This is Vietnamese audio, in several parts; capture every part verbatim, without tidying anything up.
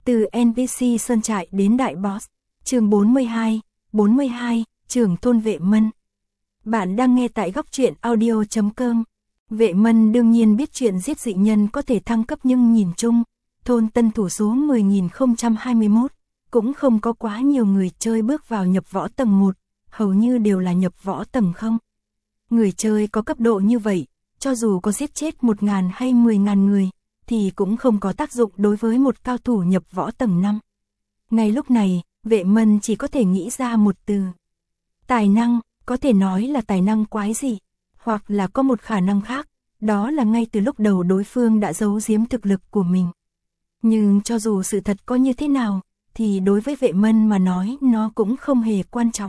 Từ en pê xê Sơn Trại đến Đại Boss, chương bốn mươi hai, bốn mươi hai, trưởng thôn Vệ Mân. Bạn đang nghe tại góc truyện audio chấm com. Vệ Mân đương nhiên biết chuyện giết dị nhân có thể thăng cấp, nhưng nhìn chung, thôn tân thủ số mười nghìn không trăm hai mươi mốt, cũng không có quá nhiều người chơi bước vào nhập võ tầng một, hầu như đều là nhập võ tầng không. Người chơi có cấp độ như vậy, cho dù có giết chết một ngàn hay mười ngàn người, thì cũng không có tác dụng đối với một cao thủ nhập võ tầng năm. Ngay lúc này, Vệ Mân chỉ có thể nghĩ ra một từ. Tài năng, có thể nói là tài năng quái dị, hoặc là có một khả năng khác, đó là ngay từ lúc đầu đối phương đã giấu giếm thực lực của mình. Nhưng cho dù sự thật có như thế nào, thì đối với Vệ Mân mà nói nó cũng không hề quan trọng.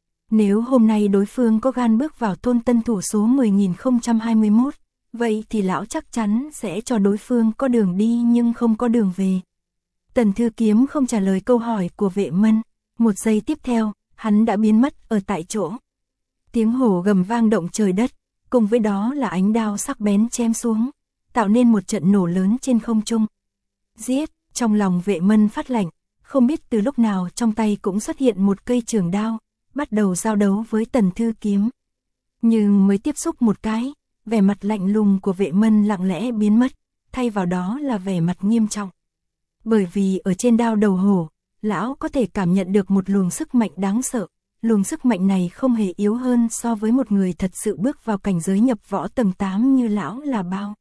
Nếu hôm nay đối phương có gan bước vào thôn tân thủ số mười nghìn không trăm hai mươi mốt, vậy thì lão chắc chắn sẽ cho đối phương có đường đi nhưng không có đường về. Tần Thư Kiếm không trả lời câu hỏi của Vệ Mân, một giây tiếp theo, hắn đã biến mất ở tại chỗ. Tiếng hổ gầm vang động trời đất, cùng với đó là ánh đao sắc bén chém xuống, tạo nên một trận nổ lớn trên không trung. Giết, trong lòng Vệ Mân phát lạnh, không biết từ lúc nào trong tay cũng xuất hiện một cây trường đao, bắt đầu giao đấu với Tần Thư Kiếm. Nhưng mới tiếp xúc một cái, vẻ mặt lạnh lùng của Vệ Mân lặng lẽ biến mất, thay vào đó là vẻ mặt nghiêm trọng. Bởi vì ở trên đao đầu hổ, lão có thể cảm nhận được một luồng sức mạnh đáng sợ, luồng sức mạnh này không hề yếu hơn so với một người thật sự bước vào cảnh giới nhập võ tầng tám như lão là bao.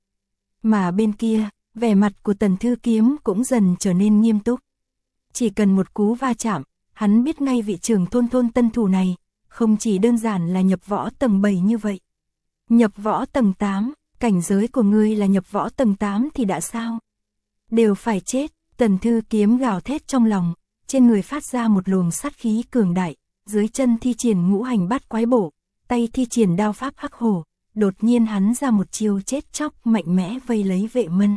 Mà bên kia, vẻ mặt của Tần Thư Kiếm cũng dần trở nên nghiêm túc. Chỉ cần một cú va chạm, hắn biết ngay vị trưởng thôn thôn tân thủ này, không chỉ đơn giản là nhập võ tầng bảy như vậy. Nhập võ tầng tám, cảnh giới của ngươi là nhập võ tầng tám thì đã sao? Đều phải chết. Tần Thư Kiếm gào thét trong lòng, trên người phát ra một luồng sát khí cường đại, dưới chân thi triển ngũ hành bát quái bổ, tay thi triển đao pháp hắc hổ, đột nhiên hắn ra một chiêu chết chóc mạnh mẽ vây lấy Vệ Mân.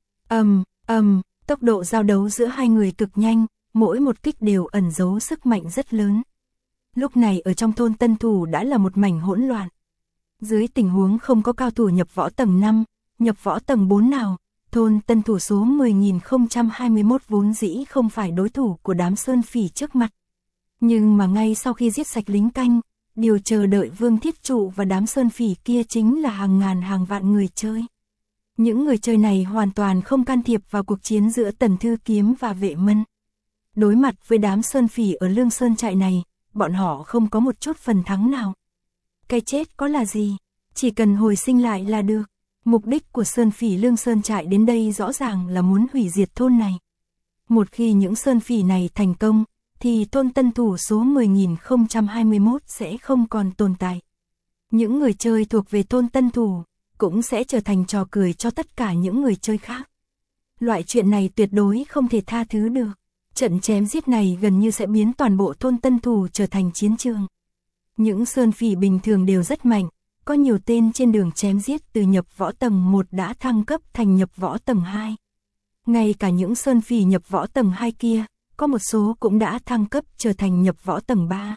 Ầm, ầm, tốc độ giao đấu giữa hai người cực nhanh, mỗi một kích đều ẩn giấu sức mạnh rất lớn. Lúc này ở trong thôn tân thủ đã là một mảnh hỗn loạn. Dưới tình huống không có cao thủ nhập võ tầng năm, nhập võ tầng bốn nào, thôn tân thủ số mười nghìn không trăm hai mươi mốt vốn dĩ không phải đối thủ của đám sơn phỉ trước mặt. Nhưng mà ngay sau khi giết sạch lính canh, điều chờ đợi Vương Thiết Trụ và đám sơn phỉ kia chính là hàng ngàn hàng vạn người chơi. Những người chơi này hoàn toàn không can thiệp vào cuộc chiến giữa Tần Thư Kiếm và Vệ Mân. Đối mặt với đám sơn phỉ ở Lương Sơn Trại này, bọn họ không có một chút phần thắng nào. Cái chết có là gì? Chỉ cần hồi sinh lại là được. Mục đích của sơn phỉ Lương Sơn Trại đến đây rõ ràng là muốn hủy diệt thôn này. Một khi những sơn phỉ này thành công, thì thôn tân thủ số mười nghìn không trăm hai mươi mốt sẽ không còn tồn tại. Những người chơi thuộc về thôn tân thủ, cũng sẽ trở thành trò cười cho tất cả những người chơi khác. Loại chuyện này tuyệt đối không thể tha thứ được. Trận chém giết này gần như sẽ biến toàn bộ thôn tân thủ trở thành chiến trường. Những sơn phỉ bình thường đều rất mạnh. Có nhiều tên trên đường chém giết từ nhập võ tầng một đã thăng cấp thành nhập võ tầng hai. Ngay cả những sơn phỉ nhập võ tầng hai kia, có một số cũng đã thăng cấp trở thành nhập võ tầng ba.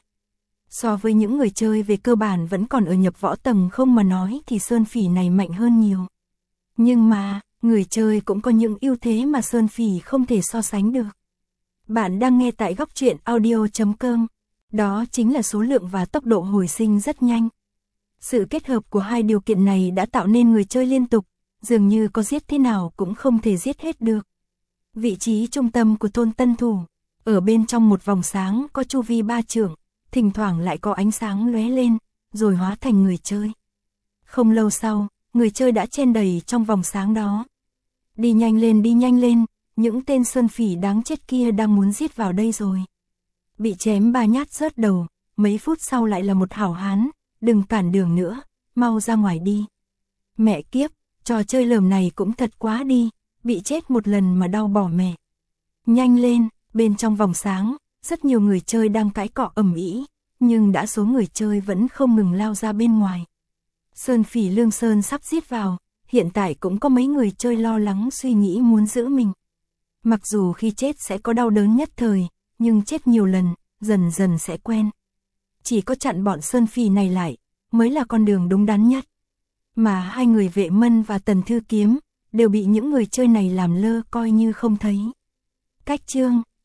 So với những người chơi về cơ bản vẫn còn ở nhập võ tầng không mà nói thì sơn phỉ này mạnh hơn nhiều. Nhưng mà, người chơi cũng có những ưu thế mà sơn phỉ không thể so sánh được. Bạn đang nghe tại góc truyện audio chấm com, đó chính là số lượng và tốc độ hồi sinh rất nhanh. Sự kết hợp của hai điều kiện này đã tạo nên người chơi liên tục, dường như có giết thế nào cũng không thể giết hết được. Vị trí trung tâm của thôn tân thủ, ở bên trong một vòng sáng có chu vi ba trượng, thỉnh thoảng lại có ánh sáng lóe lên, rồi hóa thành người chơi. Không lâu sau, người chơi đã chen đầy trong vòng sáng đó. Đi nhanh lên đi nhanh lên, những tên sơn phỉ đáng chết kia đang muốn giết vào đây rồi. Bị chém ba nhát rớt đầu, mấy phút sau lại là một hảo hán. Đừng cản đường nữa, mau ra ngoài đi. Mẹ kiếp, trò chơi lờm này cũng thật quá đi, bị chết một lần mà đau bỏ mẹ. Nhanh lên, bên trong vòng sáng, rất nhiều người chơi đang cãi cọ ầm ĩ, nhưng đã số người chơi vẫn không ngừng lao ra bên ngoài. Sơn phỉ Lương Sơn sắp giết vào, hiện tại cũng có mấy người chơi lo lắng suy nghĩ muốn giữ mình. Mặc dù khi chết sẽ có đau đớn nhất thời, nhưng chết nhiều lần, dần dần sẽ quen. Chỉ có chặn bọn sơn phỉ này lại, mới là con đường đúng đắn nhất. Mà hai người Vệ Mân và Tần Thư Kiếm, đều bị những người chơi này làm lơ coi như không thấy. Cách chương